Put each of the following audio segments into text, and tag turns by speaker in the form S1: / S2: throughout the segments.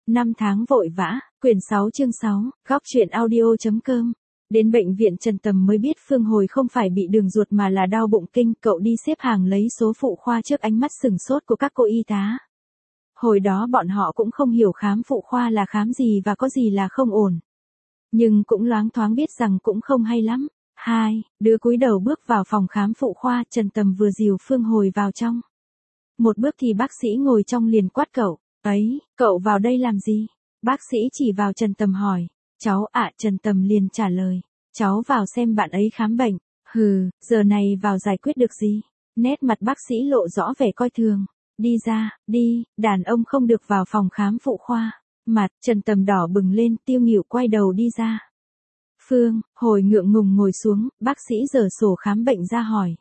S1: Năm tháng vội vã, quyển 6 chương 6, góc truyện audio.com. Đến bệnh viện Trần Tầm mới biết Phương Hồi không phải bị đường ruột mà là đau bụng kinh, cậu đi xếp hàng lấy số phụ khoa trước ánh mắt sửng sốt của các cô y tá. Hồi đó bọn họ cũng không hiểu khám phụ khoa là khám gì và có gì là không ổn. Nhưng cũng loáng thoáng biết rằng cũng không hay lắm. Đứa cúi đầu bước vào phòng khám phụ khoa, Trần Tầm vừa dìu Phương Hồi vào trong. Một bước thì bác sĩ ngồi trong liền quát cậu. Ấy, cậu vào đây làm gì? Bác sĩ chỉ vào Trần Tầm hỏi. Cháu ạ, Trần Tầm liền trả lời. Cháu vào xem bạn ấy khám bệnh. Giờ này vào giải quyết được gì? Nét mặt bác sĩ lộ rõ vẻ coi thường. Đi ra, đi, đàn ông không được vào phòng khám phụ khoa. Mặt Trần Tầm đỏ bừng lên, tiêu nghỉu quay đầu đi ra. Phương Hồi ngượng ngùng ngồi xuống, bác sĩ giở sổ khám bệnh ra hỏi.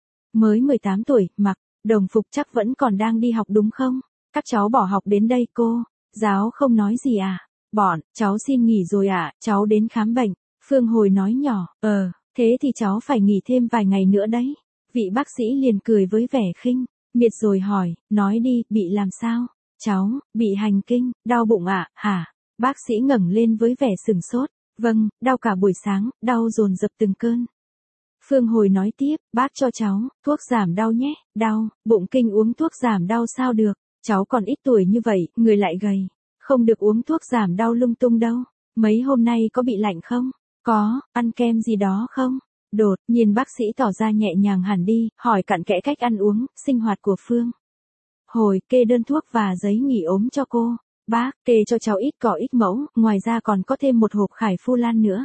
S1: Mới 18 tuổi, mặc đồng phục chắc vẫn còn đang đi học đúng không? Các cháu bỏ học đến đây cô. Giáo không nói gì à? Bọn cháu xin nghỉ rồi ạ, cháu đến khám bệnh. Phương Hồi nói nhỏ, thế thì cháu phải nghỉ thêm vài ngày nữa đấy. Vị bác sĩ liền cười với vẻ khinh miệt rồi hỏi, nói đi, bị làm sao? Cháu, bị hành kinh, đau bụng ạ, hả? Bác sĩ ngẩng lên với vẻ sửng sốt. Vâng, đau cả buổi sáng, đau dồn dập từng cơn. Phương Hồi nói tiếp, bác cho cháu, thuốc giảm đau nhé, đau, bụng kinh uống thuốc giảm đau sao được, cháu còn ít tuổi như vậy, người lại gầy, không được uống thuốc giảm đau lung tung đâu, mấy hôm nay có bị lạnh không? Có, ăn kem gì đó không? Đột nhiên bác sĩ tỏ ra nhẹ nhàng hẳn đi, hỏi cặn kẽ cách ăn uống, sinh hoạt của Phương Hồi, kê đơn thuốc và giấy nghỉ ốm cho cô. Bác, kê cho cháu ít cỏ ít mẫu, ngoài ra còn có thêm một hộp Khải Phu Lan nữa.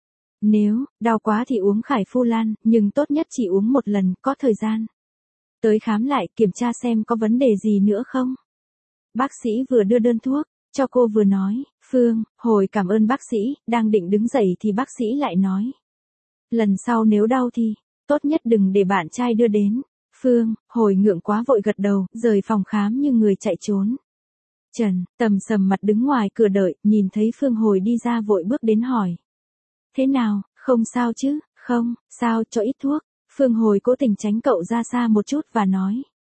S1: Nếu đau quá thì uống Khải Phu Lan, nhưng tốt nhất chỉ uống một lần, có thời gian tới khám lại, kiểm tra xem có vấn đề gì nữa không. Bác sĩ vừa đưa đơn thuốc cho cô vừa nói, Phương Hồi cảm ơn bác sĩ, đang định đứng dậy thì bác sĩ lại nói. Lần sau nếu đau thì, tốt nhất đừng để bạn trai đưa đến. Phương Hồi ngượng quá vội gật đầu, rời phòng khám như người chạy trốn. Trần Tầm sầm mặt đứng ngoài cửa đợi, nhìn thấy Phương Hồi đi ra vội bước đến hỏi. Thế nào, không sao chứ? Không, sao, cho ít thuốc. Phương Hồi cố tình tránh cậu ra xa một chút và nói.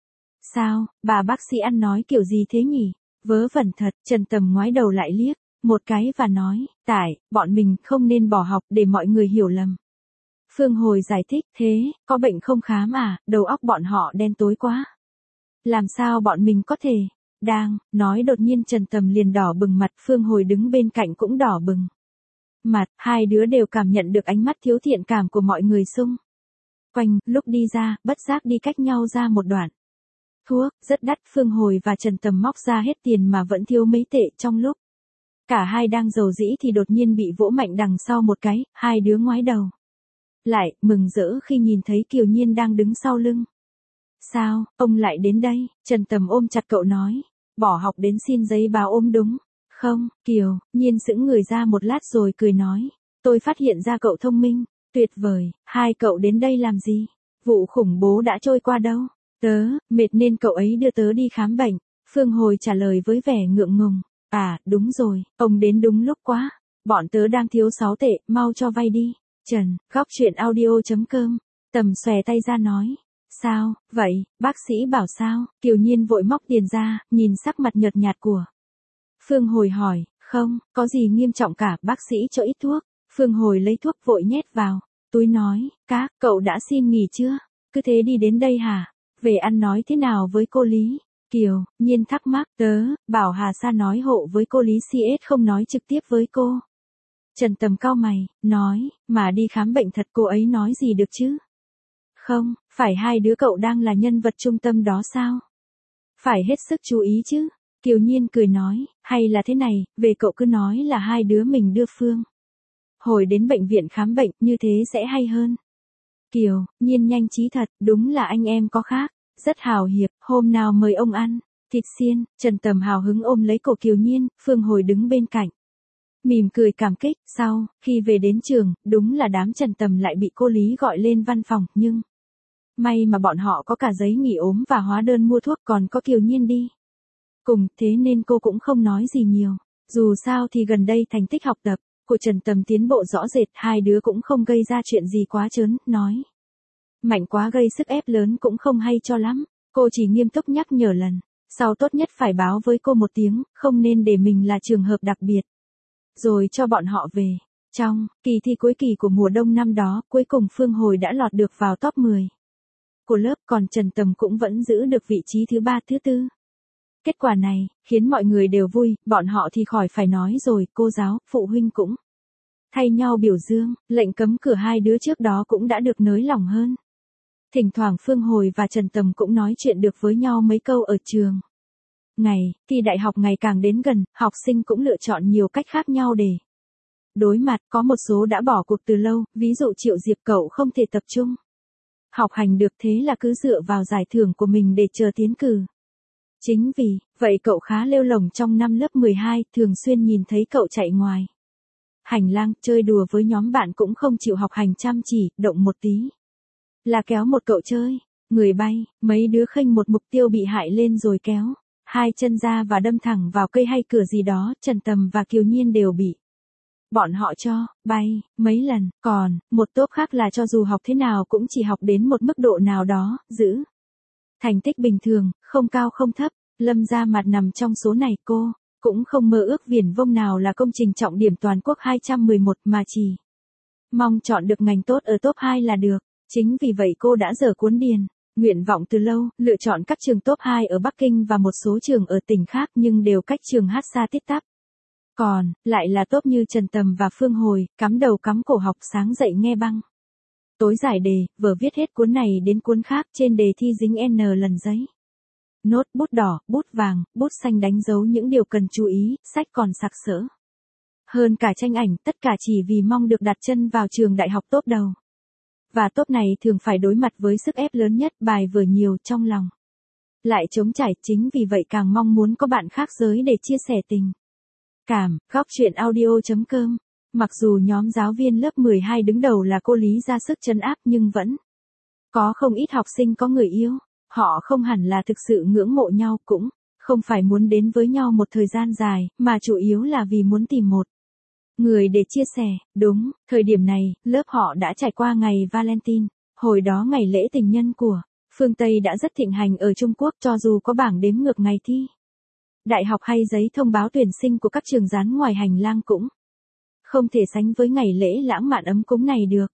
S1: Sao, bà bác sĩ ăn nói kiểu gì thế nhỉ? Vớ vẩn thật, Trần Tầm ngoái đầu lại liếc một cái và nói, bọn mình không nên bỏ học để mọi người hiểu lầm. Phương Hồi giải thích, thế, có bệnh không khám à, đầu óc bọn họ đen tối quá. Làm sao bọn mình có thể? Đang nói đột nhiên Trần Tầm liền đỏ bừng mặt, Phương Hồi đứng bên cạnh cũng đỏ bừng mặt, hai đứa đều cảm nhận được ánh mắt thiếu thiện cảm của mọi người xung quanh, lúc đi ra, bất giác đi cách nhau ra một đoạn. Thuốc, rất đắt, Phương Hồi và Trần Tầm móc ra hết tiền mà vẫn thiếu mấy tệ. Trong lúc cả hai đang rầu rĩ thì đột nhiên bị vỗ mạnh đằng sau một cái, hai đứa ngoái đầu lại, mừng rỡ khi nhìn thấy Kiều Nhiên đang đứng sau lưng. Sao, ông lại đến đây? Trần Tầm ôm chặt cậu nói. Bỏ học đến xin giấy báo ốm đúng không? Kiều Nhiên sững người ra một lát rồi cười nói. Tôi phát hiện ra cậu thông minh. Tuyệt vời, hai cậu đến đây làm gì? Vụ khủng bố đã trôi qua đâu? Tớ, mệt nên cậu ấy đưa tớ đi khám bệnh. Phương Hồi trả lời với vẻ ngượng ngùng. À, đúng rồi, ông đến đúng lúc quá. Bọn tớ đang thiếu 6 tệ, mau cho vay đi. Trần, góc truyện audio.com. Tầm xòe tay ra nói. Sao, vậy, bác sĩ bảo sao? Kiều Nhiên vội móc tiền ra, nhìn sắc mặt nhợt nhạt của Phương Hồi hỏi, không, có gì nghiêm trọng cả, bác sĩ cho ít thuốc. Phương Hồi lấy thuốc vội nhét vào túi nói, cậu đã xin nghỉ chưa? Cứ thế đi đến đây hả? Về ăn nói thế nào với cô Lý? Kiều Nhiên thắc mắc, tớ bảo Hà Sa nói hộ với cô Lý CS không nói trực tiếp với cô. Trần Tầm cau mày, nói, mà đi khám bệnh thật cô ấy nói gì được chứ? Không, phải hai đứa cậu đang là nhân vật trung tâm đó sao? Phải hết sức chú ý chứ. Kiều Nhiên cười nói, hay là thế này, về cậu cứ nói là hai đứa mình đưa Phương Hồi đến bệnh viện khám bệnh, như thế sẽ hay hơn. Kiều Nhiên nhanh trí thật, đúng là anh em có khác, rất hào hiệp, hôm nào mời ông ăn thịt xiên. Trần Tầm hào hứng ôm lấy cổ Kiều Nhiên, Phương Hồi đứng bên cạnh mỉm cười cảm kích. Sau khi về đến trường, đúng là đám Trần Tầm lại bị cô Lý gọi lên văn phòng, nhưng may mà bọn họ có cả giấy nghỉ ốm và hóa đơn mua thuốc, còn có Kiều Nhiên đi cùng, thế nên cô cũng không nói gì nhiều. Dù sao thì gần đây thành tích học tập của Trần Tầm tiến bộ rõ rệt, hai đứa cũng không gây ra chuyện gì quá trớn, nói mạnh quá gây sức ép lớn cũng không hay cho lắm. Cô chỉ nghiêm túc nhắc nhở lần Sau tốt nhất phải báo với cô một tiếng, không nên để mình là trường hợp đặc biệt. Rồi cho bọn họ về. Trong kỳ thi cuối kỳ của mùa đông năm đó, cuối cùng Phương Hồi đã lọt được vào top 10 của lớp, còn Trần Tầm cũng vẫn giữ được vị trí thứ 3 thứ 4. Kết quả này, khiến mọi người đều vui, bọn họ thì khỏi phải nói rồi, cô giáo, phụ huynh cũng thay nhau biểu dương, lệnh cấm cửa hai đứa trước đó cũng đã được nới lỏng hơn. Thỉnh thoảng Phương Hồi và Trần Tầm cũng nói chuyện được với nhau mấy câu ở trường. Ngày thi đại học ngày càng đến gần, học sinh cũng lựa chọn nhiều cách khác nhau để đối mặt, có một số đã bỏ cuộc từ lâu, ví dụ Triệu Diệp cậu không thể tập trung học hành được, thế là cứ dựa vào giải thưởng của mình để chờ tiến cử. Chính vì vậy cậu khá lêu lổng trong năm lớp 12, thường xuyên nhìn thấy cậu chạy ngoài hành lang, chơi đùa với nhóm bạn cũng không chịu học hành chăm chỉ, động một tí là kéo một cậu chơi, người bay, mấy đứa khênh một mục tiêu bị hại lên rồi kéo hai chân ra và đâm thẳng vào cây hay cửa gì đó, Trần Tầm và Kiều Nhiên đều bị bọn họ cho bay mấy lần, còn một tốp khác là cho dù học thế nào cũng chỉ học đến một mức độ nào đó, giữ thành tích bình thường, không cao không thấp. Lâm Gia Mặt nằm trong số này, cô cũng không mơ ước viển vông nào là công trình trọng điểm toàn quốc 211 mà chỉ mong chọn được ngành tốt ở top 2 là được. Chính vì vậy cô đã dở cuốn điền nguyện vọng từ lâu, lựa chọn các trường top 2 ở Bắc Kinh và một số trường ở tỉnh khác nhưng đều cách trường hát xa tít tắp. Còn lại là top như Trần Tầm và Phương Hồi, cắm đầu cắm cổ học, sáng dậy nghe băng tối giải đề, vừa viết hết cuốn này đến cuốn khác, trên đề thi dính N lần giấy. Nốt bút đỏ, bút vàng, bút xanh đánh dấu những điều cần chú ý, sách còn sặc sỡ hơn cả tranh ảnh, tất cả chỉ vì mong được đặt chân vào trường đại học top đầu. Và top này thường phải đối mặt với sức ép lớn nhất, bài vừa nhiều, trong lòng lại trống trải, chính vì vậy càng mong muốn có bạn khác giới để chia sẻ tình cảm. Góc chuyện audio.com. Mặc dù nhóm giáo viên lớp 12 đứng đầu là cô Lý ra sức trấn áp nhưng vẫn có không ít học sinh có người yêu. Họ không hẳn là thực sự ngưỡng mộ nhau, cũng không phải muốn đến với nhau một thời gian dài, mà chủ yếu là vì muốn tìm một người để chia sẻ. Đúng, thời điểm này, lớp họ đã trải qua ngày Valentine. Hồi đó ngày lễ tình nhân của phương Tây đã rất thịnh hành ở Trung Quốc, cho dù có bảng đếm ngược ngày thi đại học hay giấy thông báo tuyển sinh của các trường dán ngoài hành lang cũng không thể sánh với ngày lễ lãng mạn ấm cúng này được.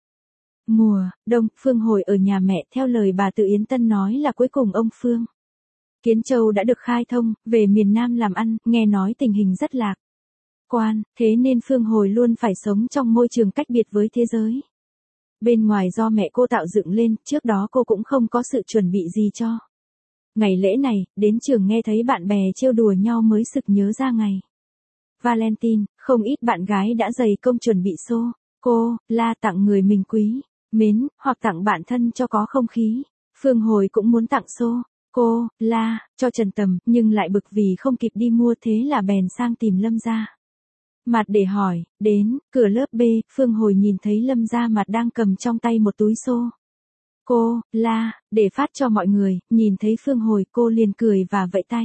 S1: Mùa đông, Phương Hồi ở nhà mẹ, theo lời bà Từ Yến Tân nói là cuối cùng ông Phương Kiến Châu đã được khai thông, về miền Nam làm ăn, nghe nói tình hình rất lạc quan, thế nên Phương Hồi luôn phải sống trong môi trường cách biệt với thế giới bên ngoài do mẹ cô tạo dựng lên, trước đó cô cũng không có sự chuẩn bị gì cho ngày lễ này, đến trường nghe thấy bạn bè trêu đùa nhau mới sực nhớ ra ngày Valentine, không ít bạn gái đã dày công chuẩn bị xô cô la tặng người mình quý mến, hoặc tặng bạn thân cho có không khí. Phương Hồi cũng muốn tặng xô cô la cho Trần Tầm, nhưng lại bực vì không kịp đi mua, thế là bèn sang tìm Lâm Gia Mặt để hỏi. Đến cửa lớp B, Phương Hồi nhìn thấy Lâm Gia Mặt đang cầm trong tay một túi xô cô la để phát cho mọi người. Nhìn thấy Phương Hồi, cô liền cười và vẫy tay.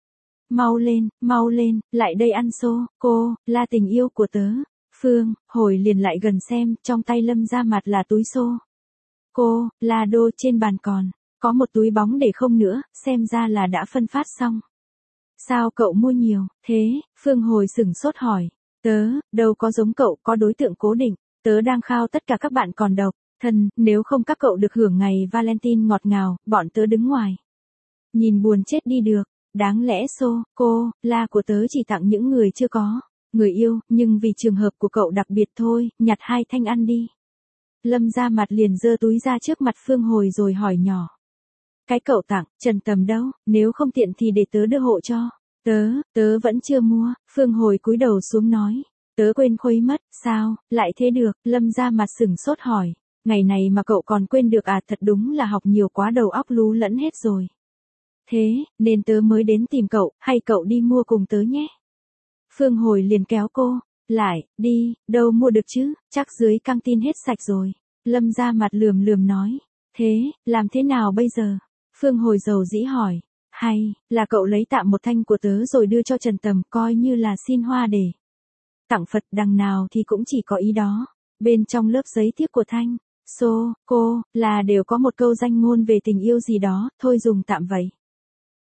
S1: Mau lên, lại đây ăn xô cô la tình yêu của tớ. Phương Hồi liền lại gần xem, trong tay Lâm Gia Mặt là túi xô cô la đô, trên bàn còn có một túi bóng để không nữa, xem ra là đã phân phát xong. Sao cậu mua nhiều thế? Phương Hồi sửng sốt hỏi. Tớ đâu có giống cậu, có đối tượng cố định. Tớ đang khao tất cả các bạn còn độc thân, nếu không các cậu được hưởng ngày Valentine ngọt ngào, bọn tớ đứng ngoài nhìn buồn chết đi được. Đáng lẽ xô cô la của tớ chỉ tặng những người chưa có người yêu, nhưng vì trường hợp của cậu đặc biệt thôi, nhặt 2 thanh ăn đi. Lâm Gia Mặt liền giơ túi ra trước mặt Phương Hồi rồi hỏi nhỏ. Cái cậu tặng, Trần Tầm đâu, nếu không tiện thì để tớ đưa hộ cho. Tớ vẫn chưa mua. Phương Hồi cúi đầu xuống nói. Tớ quên khuấy mất. Sao, lại thế được? Lâm Gia Mặt sửng sốt hỏi. Ngày này mà cậu còn quên được à? Thật đúng là học nhiều quá, đầu óc lú lẫn hết rồi. Thế, nên tớ mới đến tìm cậu, hay cậu đi mua cùng tớ nhé. Phương Hồi liền kéo cô lại, đi, đâu mua được chứ, chắc dưới căng tin hết sạch rồi. Lâm Gia Mặt lườm nói. Thế, làm thế nào bây giờ? Phương Hồi dầu dĩ hỏi. Hay là cậu lấy tạm một thanh của tớ rồi đưa cho Trần Tầm, coi như là xin hoa để tặng Phật, đằng nào thì cũng chỉ có ý đó. Bên trong lớp giấy thiếp của thanh xô cô là đều có một câu danh ngôn về tình yêu gì đó, thôi dùng tạm vậy.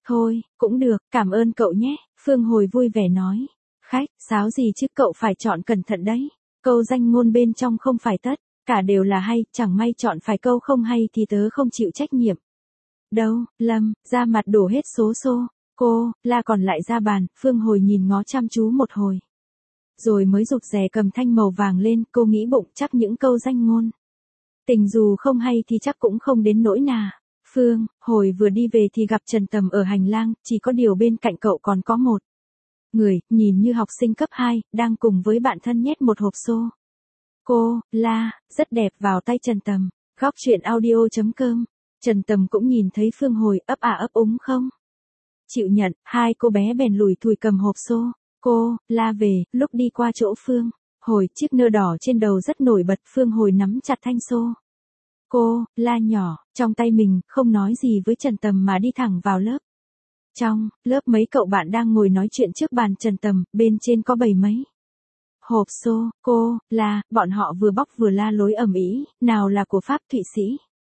S1: Thôi, cũng được, cảm ơn cậu nhé, Phương Hồi vui vẻ nói. Khách, sáo gì chứ, cậu phải chọn cẩn thận đấy. Câu danh ngôn bên trong không phải tất cả đều là hay, chẳng may chọn phải câu không hay thì tớ không chịu trách nhiệm. Đâu, Lâm, ra mặt đổ hết số xô. Cô, La còn lại ra bàn, Phương Hồi nhìn ngó chăm chú một hồi. Rồi mới rụt rè cầm thanh màu vàng lên, cô nghĩ bụng chắc những câu danh ngôn tình dù không hay thì chắc cũng không đến nỗi nà. Phương Hồi vừa đi về thì gặp Trần Tầm ở hành lang, chỉ có điều bên cạnh cậu còn có một người, nhìn như học sinh cấp 2, đang cùng với bạn thân nhét một hộp xô. Cô, La, rất đẹp vào tay Trần Tầm. Góc truyện audio.com. Trần Tầm cũng nhìn thấy Phương Hồi ấp ấp úng không chịu nhận, hai cô bé bèn lủi thủi cầm hộp xô. Cô, La về, lúc đi qua chỗ Phương Hồi, chiếc nơ đỏ trên đầu rất nổi bật, Phương Hồi nắm chặt thanh xô. Cô, La nhỏ, trong tay mình, không nói gì với Trần Tầm mà đi thẳng vào lớp. Trong lớp mấy cậu bạn đang ngồi nói chuyện trước bàn Trần Tầm, bên trên có bày mấy hộp xô. Cô, La, bọn họ vừa bóc vừa la lối ầm ĩ, nào là của Pháp Thụy Sĩ.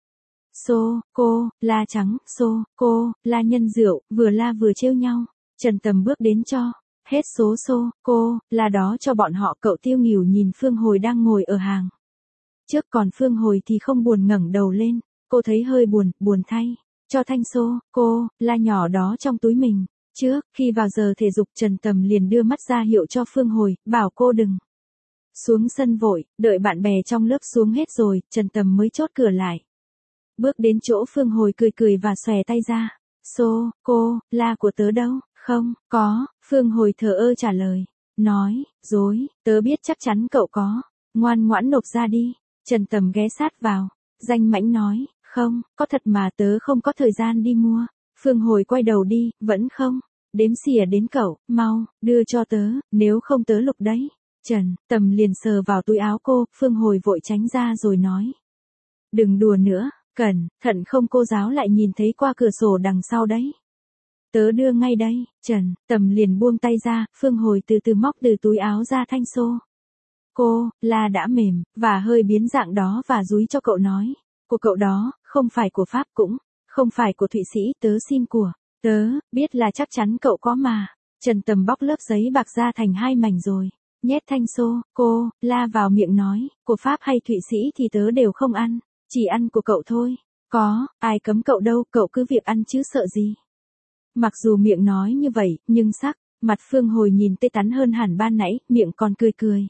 S1: Xô, cô, La trắng, xô, cô, La nhân rượu, vừa la vừa trêu nhau. Trần Tầm bước đến cho hết số xô, cô, La đó cho bọn họ. Cậu tiêu nghỉu nhìn Phương Hồi đang ngồi ở hàng trước, còn Phương Hồi thì không buồn ngẩng đầu lên. Cô thấy hơi buồn thay cho thanh xô, cô, La nhỏ đó trong túi mình. Trước khi vào giờ thể dục, Trần Tầm liền đưa mắt ra hiệu cho Phương Hồi, bảo cô đừng xuống sân vội, đợi bạn bè trong lớp xuống hết rồi, Trần Tầm mới chốt cửa lại. Bước đến chỗ Phương Hồi cười và xòe tay ra. Xô, cô, La của tớ đâu? Không, có, Phương Hồi thờ ơ trả lời. Nói, dối, tớ biết chắc chắn cậu có. Ngoan ngoãn nộp ra đi. Trần Tầm ghé sát vào. Danh mãnh nói, không, có thật mà tớ không có thời gian đi mua. Phương Hồi quay đầu đi, vẫn không đếm xỉa đến cậu, mau, đưa cho tớ, nếu không tớ lục đấy. Trần Tầm liền sờ vào túi áo cô, Phương Hồi vội tránh ra rồi nói. Đừng đùa nữa, cẩn thận không cô giáo lại nhìn thấy qua cửa sổ đằng sau đấy. Tớ đưa ngay đây. Trần Tầm liền buông tay ra, Phương Hồi từ từ móc từ túi áo ra thanh xô. Cô, La đã mềm, và hơi biến dạng đó và dúi cho cậu nói. Của cậu đó, không phải của Pháp cũng không phải của Thụy Sĩ, tớ xin của. Tớ biết là chắc chắn cậu có mà. Trần Tầm bóc lớp giấy bạc ra thành hai mảnh rồi nhét thanh xô, cô, La vào miệng nói, của Pháp hay Thụy Sĩ thì tớ đều không ăn, chỉ ăn của cậu thôi. Có, ai cấm cậu đâu, cậu cứ việc ăn chứ sợ gì. Mặc dù miệng nói như vậy, nhưng sắc mặt Phương Hồi nhìn tê tắn hơn hẳn ban nãy, miệng còn cười.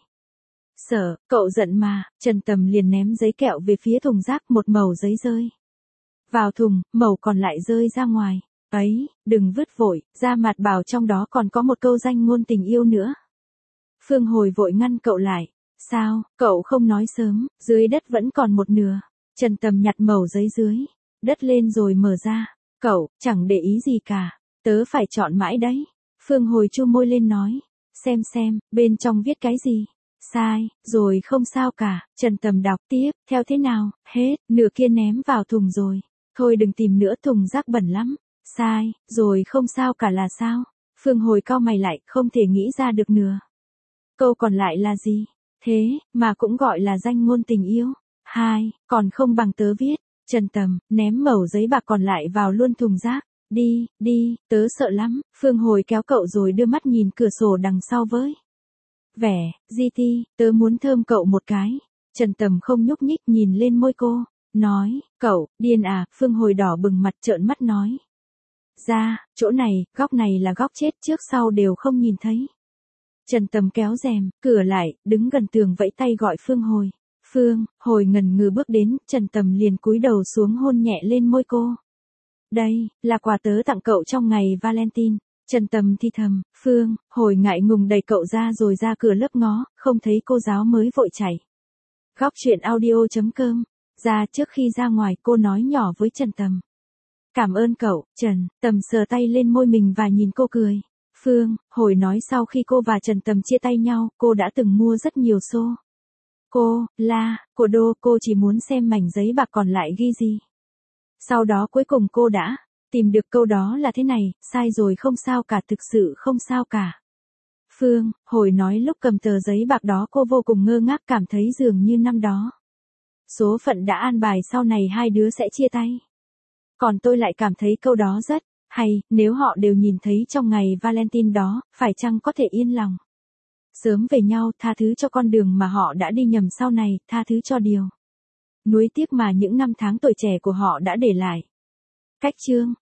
S1: Sợ, cậu giận mà. Trần Tầm liền ném giấy kẹo về phía thùng rác, một mẩu giấy rơi vào thùng, mẩu còn lại rơi ra ngoài. Ấy, đừng vứt vội, ra mặt bảo trong đó còn có một câu danh ngôn tình yêu nữa. Phương Hồi vội ngăn cậu lại. Sao, cậu không nói sớm, dưới đất vẫn còn một nửa. Trần Tầm nhặt mẩu giấy dưới đất lên rồi mở ra. Cậu, chẳng để ý gì cả. Tớ phải chọn mãi đấy. Phương Hồi chu môi lên nói. Xem, bên trong viết cái gì? Sai, rồi không sao cả. Trần Tầm đọc tiếp, theo thế nào, hết, nửa kia ném vào thùng rồi. Thôi đừng tìm nữa, thùng rác bẩn lắm. Sai, rồi không sao cả là sao? Phương Hồi cau mày lại, không thể nghĩ ra được nửa câu còn lại là gì? Thế, mà cũng gọi là danh ngôn tình yêu. Hai, còn không bằng tớ viết. Trần Tầm, ném mẩu giấy bạc còn lại vào luôn thùng rác. Đi, tớ sợ lắm. Phương Hồi kéo cậu rồi đưa mắt nhìn cửa sổ đằng sau với vẻ GT, tớ muốn thơm cậu một cái. Trần Tầm không nhúc nhích nhìn lên môi cô. Nói, cậu, điên à? Phương Hồi đỏ bừng mặt trợn mắt nói. Ra, chỗ này, góc này là góc chết, trước sau đều không nhìn thấy. Trần Tầm kéo rèm cửa lại, đứng gần tường vẫy tay gọi Phương Hồi. Phương Hồi ngần ngừ bước đến, Trần Tầm liền cúi đầu xuống hôn nhẹ lên môi cô. Đây, là quà tớ tặng cậu trong ngày Valentine. Trần Tầm thì thầm, Phương Hồi ngại ngùng đẩy cậu ra rồi ra cửa lớp ngó, không thấy cô giáo mới vội chạy. Góc truyện audio.com. Ra trước khi ra ngoài cô nói nhỏ với Trần Tầm. Cảm ơn cậu. Trần Tầm sờ tay lên môi mình và nhìn cô cười. Phương Hồi nói sau khi cô và Trần Tầm chia tay nhau, cô đã từng mua rất nhiều xô. Cô, La, cô Đô, cô chỉ muốn xem mảnh giấy bạc còn lại ghi gì. Sau đó cuối cùng cô đã tìm được câu đó là thế này, sai rồi không sao cả, thực sự không sao cả. Phương Hồi nói lúc cầm tờ giấy bạc đó cô vô cùng ngơ ngác, cảm thấy dường như năm đó số phận đã an bài sau này hai đứa sẽ chia tay. Còn tôi lại cảm thấy câu đó rất Hay, nếu họ đều nhìn thấy trong ngày Valentine đó, phải chăng có thể yên lòng? Sớm về nhau, tha thứ cho con đường mà họ đã đi nhầm sau này, tha thứ cho điều nuối tiếc mà những năm tháng tuổi trẻ của họ đã để lại. Cách chương